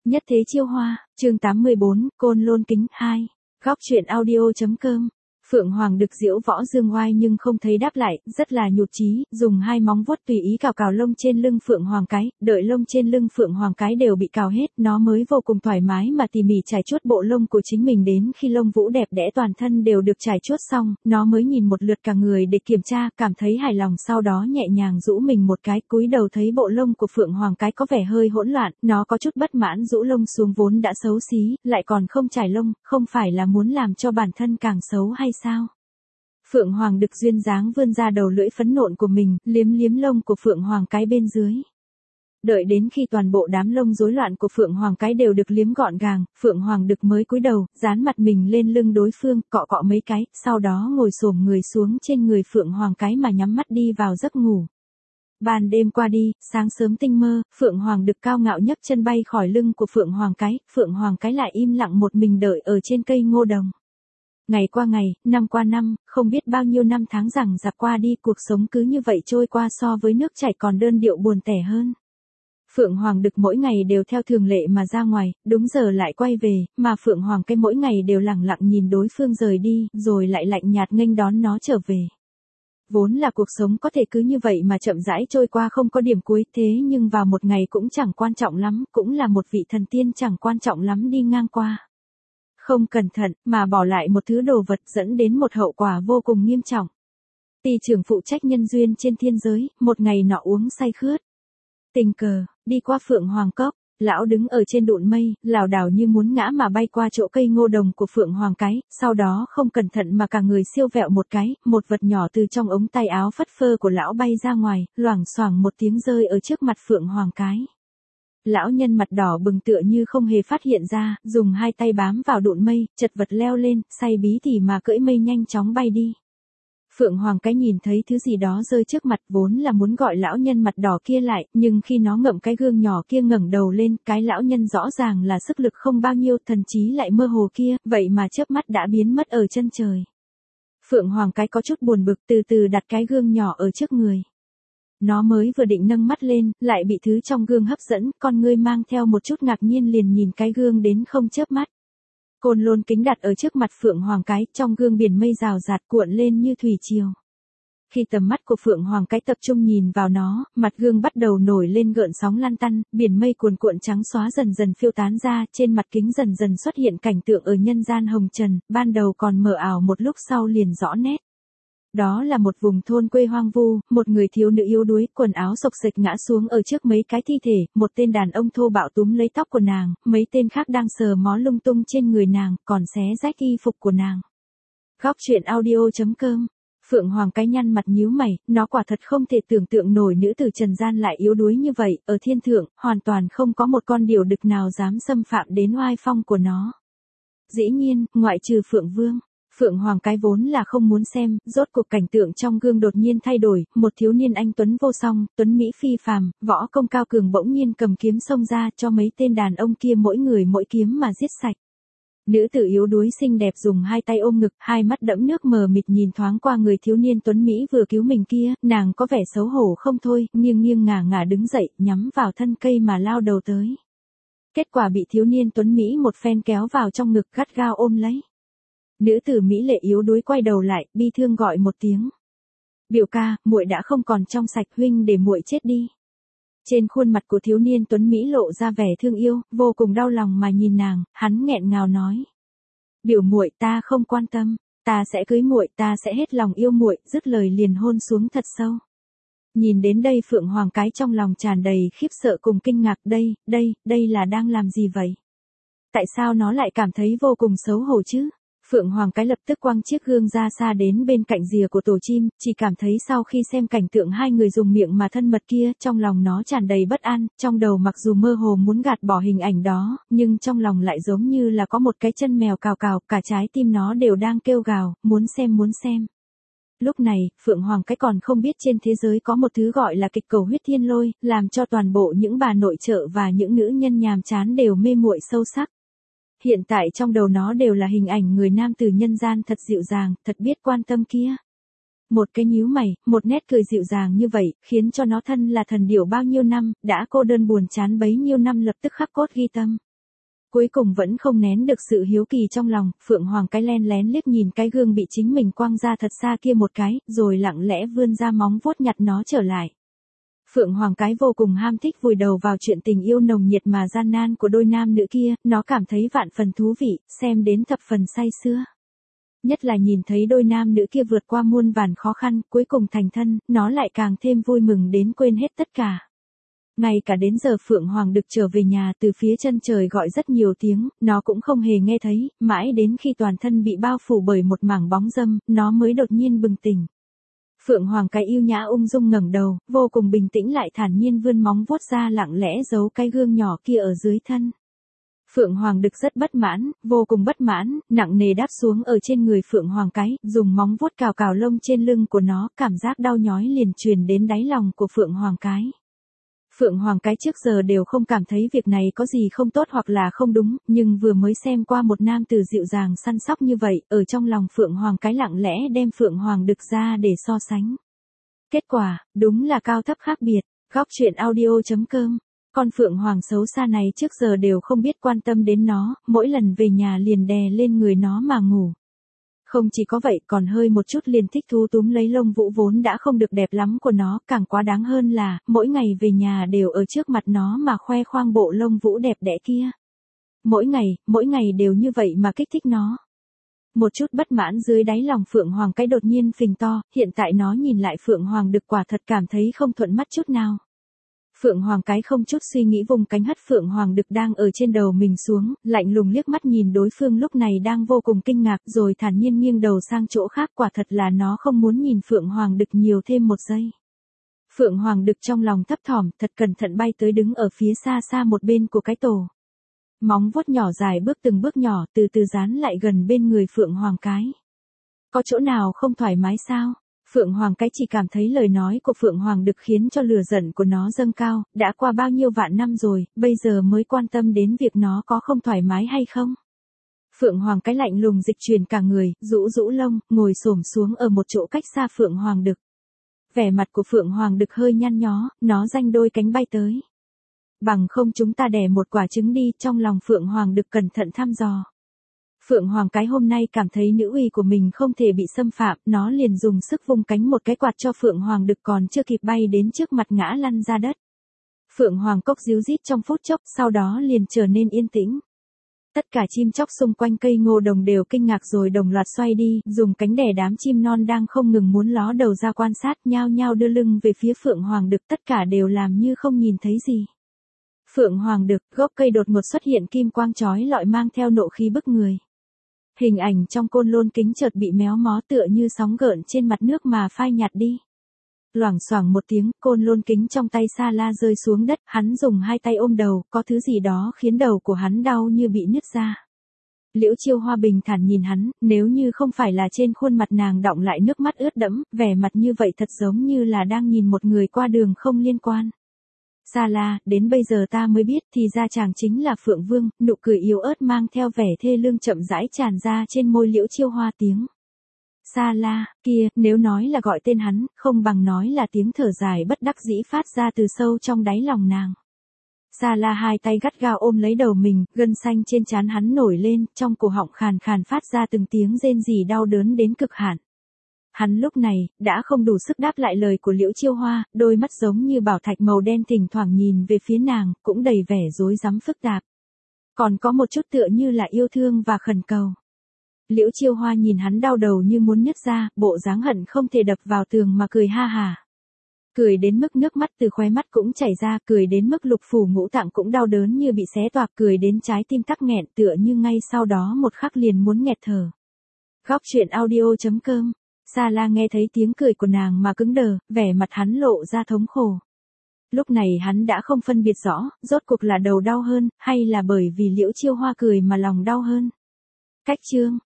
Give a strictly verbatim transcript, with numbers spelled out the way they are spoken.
Nhất thế chiêu hoa, chương tám mươi bốn, Côn Lôn Kính hai. Góc truyện audio.com. Phượng Hoàng Đực diễu võ dương oai nhưng không thấy đáp lại, rất là nhụt chí, dùng hai móng vuốt tùy ý cào cào lông trên lưng Phượng Hoàng cái, đợi lông trên lưng Phượng Hoàng cái đều bị cào hết, nó mới vô cùng thoải mái mà tỉ mỉ trải chuốt bộ lông của chính mình. Đến khi lông vũ đẹp đẽ toàn thân đều được trải chuốt xong, nó mới nhìn một lượt cả người để kiểm tra, cảm thấy hài lòng, sau đó nhẹ nhàng rũ mình một cái, cúi đầu thấy bộ lông của Phượng Hoàng cái có vẻ hơi hỗn loạn, nó có chút bất mãn rũ lông xuống, vốn đã xấu xí, lại còn không trải lông, không phải là muốn làm cho bản thân càng xấu hay sao? Phượng Hoàng Đực duyên dáng vươn ra đầu lưỡi phấn nộn của mình, liếm liếm lông của Phượng Hoàng cái bên dưới. Đợi đến khi toàn bộ đám lông rối loạn của Phượng Hoàng cái đều được liếm gọn gàng, Phượng Hoàng Đực mới cúi đầu, dán mặt mình lên lưng đối phương, cọ cọ mấy cái, sau đó ngồi xổm người xuống trên người Phượng Hoàng cái mà nhắm mắt đi vào giấc ngủ. Ban đêm qua đi, sáng sớm tinh mơ, Phượng Hoàng Đực cao ngạo nhấc chân bay khỏi lưng của Phượng Hoàng cái, Phượng Hoàng cái lại im lặng một mình đợi ở trên cây ngô đồng. Ngày qua ngày, năm qua năm, không biết bao nhiêu năm tháng rằng giặc qua đi, cuộc sống cứ như vậy trôi qua, so với nước chảy còn đơn điệu buồn tẻ hơn. Phượng Hoàng Đực mỗi ngày đều theo thường lệ mà ra ngoài, đúng giờ lại quay về, mà Phượng Hoàng cái mỗi ngày đều lẳng lặng nhìn đối phương rời đi, rồi lại lạnh nhạt nghênh đón nó trở về. Vốn là cuộc sống có thể cứ như vậy mà chậm rãi trôi qua không có điểm cuối, thế nhưng vào một ngày cũng chẳng quan trọng lắm, cũng là một vị thần tiên chẳng quan trọng lắm đi ngang qua. Không cẩn thận, mà bỏ lại một thứ đồ vật dẫn đến một hậu quả vô cùng nghiêm trọng. Ty trưởng phụ trách nhân duyên trên thiên giới, một ngày nọ uống say khướt. Tình cờ, đi qua Phượng Hoàng Cốc, lão đứng ở trên đụn mây, lảo đảo như muốn ngã mà bay qua chỗ cây ngô đồng của Phượng Hoàng cái, sau đó không cẩn thận mà cả người siêu vẹo một cái, một vật nhỏ từ trong ống tay áo phất phơ của lão bay ra ngoài, loảng xoảng một tiếng rơi ở trước mặt Phượng Hoàng cái. Lão nhân mặt đỏ bừng tựa như không hề phát hiện ra, dùng hai tay bám vào đụn mây, chật vật leo lên, say bí tỉ mà cưỡi mây nhanh chóng bay đi. Phượng Hoàng cái nhìn thấy thứ gì đó rơi trước mặt, vốn là muốn gọi lão nhân mặt đỏ kia lại, nhưng khi nó ngậm cái gương nhỏ kia ngẩng đầu lên, cái lão nhân rõ ràng là sức lực không bao nhiêu, thần trí lại mơ hồ kia, vậy mà chớp mắt đã biến mất ở chân trời. Phượng Hoàng cái có chút buồn bực, từ từ đặt cái gương nhỏ ở trước người. Nó mới vừa định nâng mắt lên, lại bị thứ trong gương hấp dẫn, con ngươi mang theo một chút ngạc nhiên liền nhìn cái gương đến không chớp mắt. Côn Lôn Kính đặt ở trước mặt Phượng Hoàng cái, trong gương biển mây rào rạt cuộn lên như thủy triều. Khi tầm mắt của Phượng Hoàng cái tập trung nhìn vào nó, mặt gương bắt đầu nổi lên gợn sóng lan tăn, biển mây cuồn cuộn trắng xóa dần dần phiêu tán ra, trên mặt kính dần dần xuất hiện cảnh tượng ở nhân gian hồng trần, ban đầu còn mờ ảo một lúc sau liền rõ nét. Đó là một vùng thôn quê hoang vu, một người thiếu nữ yếu đuối, quần áo xộc xệch ngã xuống ở trước mấy cái thi thể, một tên đàn ông thô bạo túm lấy tóc của nàng, mấy tên khác đang sờ mó lung tung trên người nàng, còn xé rách y phục của nàng. Góc truyện audio.com. Phượng Hoàng cái nhăn mặt nhíu mày, nó quả thật không thể tưởng tượng nổi nữ tử trần gian lại yếu đuối như vậy, ở thiên thượng, hoàn toàn không có một con điểu đực nào dám xâm phạm đến oai phong của nó. Dĩ nhiên, ngoại trừ Phượng Vương. Phượng Hoàng cái vốn là không muốn xem, rốt cuộc cảnh tượng trong gương đột nhiên thay đổi, một thiếu niên anh tuấn vô song, tuấn mỹ phi phàm, võ công cao cường bỗng nhiên cầm kiếm xông ra cho mấy tên đàn ông kia mỗi người mỗi kiếm mà giết sạch. Nữ tử yếu đuối xinh đẹp dùng hai tay ôm ngực, hai mắt đẫm nước mờ mịt nhìn thoáng qua người thiếu niên tuấn mỹ vừa cứu mình kia, nàng có vẻ xấu hổ không thôi, nghiêng nghiêng ngả ngả đứng dậy, nhắm vào thân cây mà lao đầu tới. Kết quả bị thiếu niên tuấn mỹ một phen kéo vào trong ngực gắt gao ôm lấy. Nữ tử mỹ lệ yếu đuối quay đầu lại, bi thương gọi một tiếng. Biểu ca, muội đã không còn trong sạch, huynh để muội chết đi. Trên khuôn mặt của thiếu niên tuấn mỹ lộ ra vẻ thương yêu, vô cùng đau lòng mà nhìn nàng, hắn nghẹn ngào nói: "Biểu muội, ta không quan tâm, ta sẽ cưới muội, ta sẽ hết lòng yêu muội." Dứt lời liền hôn xuống thật sâu. Nhìn đến đây Phượng Hoàng cái trong lòng tràn đầy khiếp sợ cùng kinh ngạc, đây, đây, đây là đang làm gì vậy? Tại sao nó lại cảm thấy vô cùng xấu hổ chứ? Phượng Hoàng cái lập tức quăng chiếc gương ra xa đến bên cạnh rìa của tổ chim, chỉ cảm thấy sau khi xem cảnh tượng hai người dùng miệng mà thân mật kia, trong lòng nó tràn đầy bất an, trong đầu mặc dù mơ hồ muốn gạt bỏ hình ảnh đó, nhưng trong lòng lại giống như là có một cái chân mèo cào cào, cả trái tim nó đều đang kêu gào, muốn xem muốn xem. Lúc này, Phượng Hoàng cái còn không biết trên thế giới có một thứ gọi là kịch cầu huyết thiên lôi, làm cho toàn bộ những bà nội trợ và những nữ nhân nhàm chán đều mê muội sâu sắc. Hiện tại trong đầu nó đều là hình ảnh người nam tử nhân gian thật dịu dàng, thật biết quan tâm kia. Một cái nhíu mày, một nét cười dịu dàng như vậy, khiến cho nó thân là thần điểu bao nhiêu năm, đã cô đơn buồn chán bấy nhiêu năm lập tức khắc cốt ghi tâm. Cuối cùng vẫn không nén được sự hiếu kỳ trong lòng, Phượng Hoàng cái len lén liếc nhìn cái gương bị chính mình quăng ra thật xa kia một cái, rồi lặng lẽ vươn ra móng vuốt nhặt nó trở lại. Phượng Hoàng cái vô cùng ham thích vùi đầu vào chuyện tình yêu nồng nhiệt mà gian nan của đôi nam nữ kia, nó cảm thấy vạn phần thú vị, xem đến thập phần say sưa. Nhất là nhìn thấy đôi nam nữ kia vượt qua muôn vàn khó khăn, cuối cùng thành thân, nó lại càng thêm vui mừng đến quên hết tất cả. Ngay cả đến giờ Phượng Hoàng Đực trở về nhà từ phía chân trời gọi rất nhiều tiếng, nó cũng không hề nghe thấy, mãi đến khi toàn thân bị bao phủ bởi một mảng bóng râm, nó mới đột nhiên bừng tỉnh. Phượng Hoàng cái yêu nhã ung dung ngẩng đầu, vô cùng bình tĩnh lại thản nhiên vươn móng vuốt ra lặng lẽ giấu cái gương nhỏ kia ở dưới thân. Phượng Hoàng Đực rất bất mãn, vô cùng bất mãn, nặng nề đáp xuống ở trên người Phượng Hoàng cái, dùng móng vuốt cào cào lông trên lưng của nó, cảm giác đau nhói liền truyền đến đáy lòng của Phượng Hoàng cái. Phượng Hoàng cái trước giờ đều không cảm thấy việc này có gì không tốt hoặc là không đúng, nhưng vừa mới xem qua một nam tử dịu dàng săn sóc như vậy, ở trong lòng Phượng Hoàng cái lặng lẽ đem Phượng Hoàng Đực ra để so sánh. Kết quả, đúng là cao thấp khác biệt. Góc truyện audio chấm com. Con Phượng Hoàng xấu xa này trước giờ đều không biết quan tâm đến nó, mỗi lần về nhà liền đè lên người nó mà ngủ. Không chỉ có vậy còn hơi một chút liền thích thú túm lấy lông vũ vốn đã không được đẹp lắm của nó, càng quá đáng hơn là, mỗi ngày về nhà đều ở trước mặt nó mà khoe khoang bộ lông vũ đẹp đẽ kia. Mỗi ngày, mỗi ngày đều như vậy mà kích thích nó. Một chút bất mãn dưới đáy lòng Phượng Hoàng cái đột nhiên phình to, hiện tại nó nhìn lại Phượng Hoàng Đực quả thật cảm thấy không thuận mắt chút nào. Phượng Hoàng cái không chút suy nghĩ vùng cánh hất Phượng Hoàng Đực đang ở trên đầu mình xuống, lạnh lùng liếc mắt nhìn đối phương lúc này đang vô cùng kinh ngạc rồi thản nhiên nghiêng đầu sang chỗ khác, quả thật là nó không muốn nhìn Phượng Hoàng Đực nhiều thêm một giây. Phượng Hoàng Đực trong lòng thấp thỏm, thật cẩn thận bay tới đứng ở phía xa xa một bên của cái tổ. Móng vuốt nhỏ dài bước từng bước nhỏ từ từ dán lại gần bên người Phượng Hoàng cái. Có chỗ nào không thoải mái sao? Phượng Hoàng cái chỉ cảm thấy lời nói của Phượng Hoàng Đực khiến cho lửa giận của nó dâng cao, đã qua bao nhiêu vạn năm rồi, bây giờ mới quan tâm đến việc nó có không thoải mái hay không. Phượng Hoàng cái lạnh lùng dịch chuyển cả người, rũ rũ lông, ngồi xổm xuống ở một chỗ cách xa Phượng Hoàng Đực. Vẻ mặt của Phượng Hoàng Đực hơi nhăn nhó, nó ranh đôi cánh bay tới. Bằng không chúng ta đẻ một quả trứng đi, trong lòng Phượng Hoàng Đực cẩn thận thăm dò. Phượng Hoàng cái hôm nay cảm thấy nữ uy của mình không thể bị xâm phạm, nó liền dùng sức vung cánh một cái quạt cho Phượng Hoàng Đực còn chưa kịp bay đến trước mặt ngã lăn ra đất. Phượng Hoàng cốc ríu rít trong phút chốc, sau đó liền trở nên yên tĩnh. Tất cả chim chóc xung quanh cây ngô đồng đều kinh ngạc rồi đồng loạt xoay đi, dùng cánh đè đám chim non đang không ngừng muốn ló đầu ra quan sát, nhao nhao đưa lưng về phía Phượng Hoàng Đực, tất cả đều làm như không nhìn thấy gì. Phượng Hoàng Đực, gốc cây đột ngột xuất hiện kim quang chói lọi mang theo nộ khí bức người. Hình ảnh trong côn lôn kính chợt bị méo mó tựa như sóng gợn trên mặt nước mà phai nhạt đi. Loảng xoảng một tiếng, côn lôn kính trong tay Sa La rơi xuống đất, hắn dùng hai tay ôm đầu, có thứ gì đó khiến đầu của hắn đau như bị nứt ra. Liễu Chiêu Hoa bình thản nhìn hắn, nếu như không phải là trên khuôn mặt nàng đọng lại nước mắt ướt đẫm, vẻ mặt như vậy thật giống như là đang nhìn một người qua đường không liên quan. Sa La, đến bây giờ ta mới biết thì ra chàng chính là Phượng Vương, nụ cười yếu ớt mang theo vẻ thê lương chậm rãi tràn ra trên môi Liễu Chiêu Hoa tiếng. Sa La, kia, nếu nói là gọi tên hắn, không bằng nói là tiếng thở dài bất đắc dĩ phát ra từ sâu trong đáy lòng nàng. Sa La hai tay gắt gao ôm lấy đầu mình, gân xanh trên trán hắn nổi lên, trong cổ họng khàn khàn phát ra từng tiếng rên rỉ đau đớn đến cực hạn. Hắn lúc này, đã không đủ sức đáp lại lời của Liễu Chiêu Hoa, đôi mắt giống như bảo thạch màu đen thỉnh thoảng nhìn về phía nàng, cũng đầy vẻ rối rắm phức tạp. Còn có một chút tựa như là yêu thương và khẩn cầu. Liễu Chiêu Hoa nhìn hắn đau đầu như muốn nứt ra, bộ dáng hận không thể đập vào tường mà cười ha hà. Cười đến mức nước mắt từ khóe mắt cũng chảy ra, cười đến mức lục phủ ngũ tạng cũng đau đớn như bị xé toạc, cười đến trái tim tắc nghẹn tựa như ngay sau đó một khắc liền muốn nghẹt thở. Góc truyện audio chấm com. Sa La nghe thấy tiếng cười của nàng mà cứng đờ, vẻ mặt hắn lộ ra thống khổ. Lúc này hắn đã không phân biệt rõ, rốt cuộc là đầu đau hơn, hay là bởi vì Liễu Chiêu Hoa cười mà lòng đau hơn. Cách chương.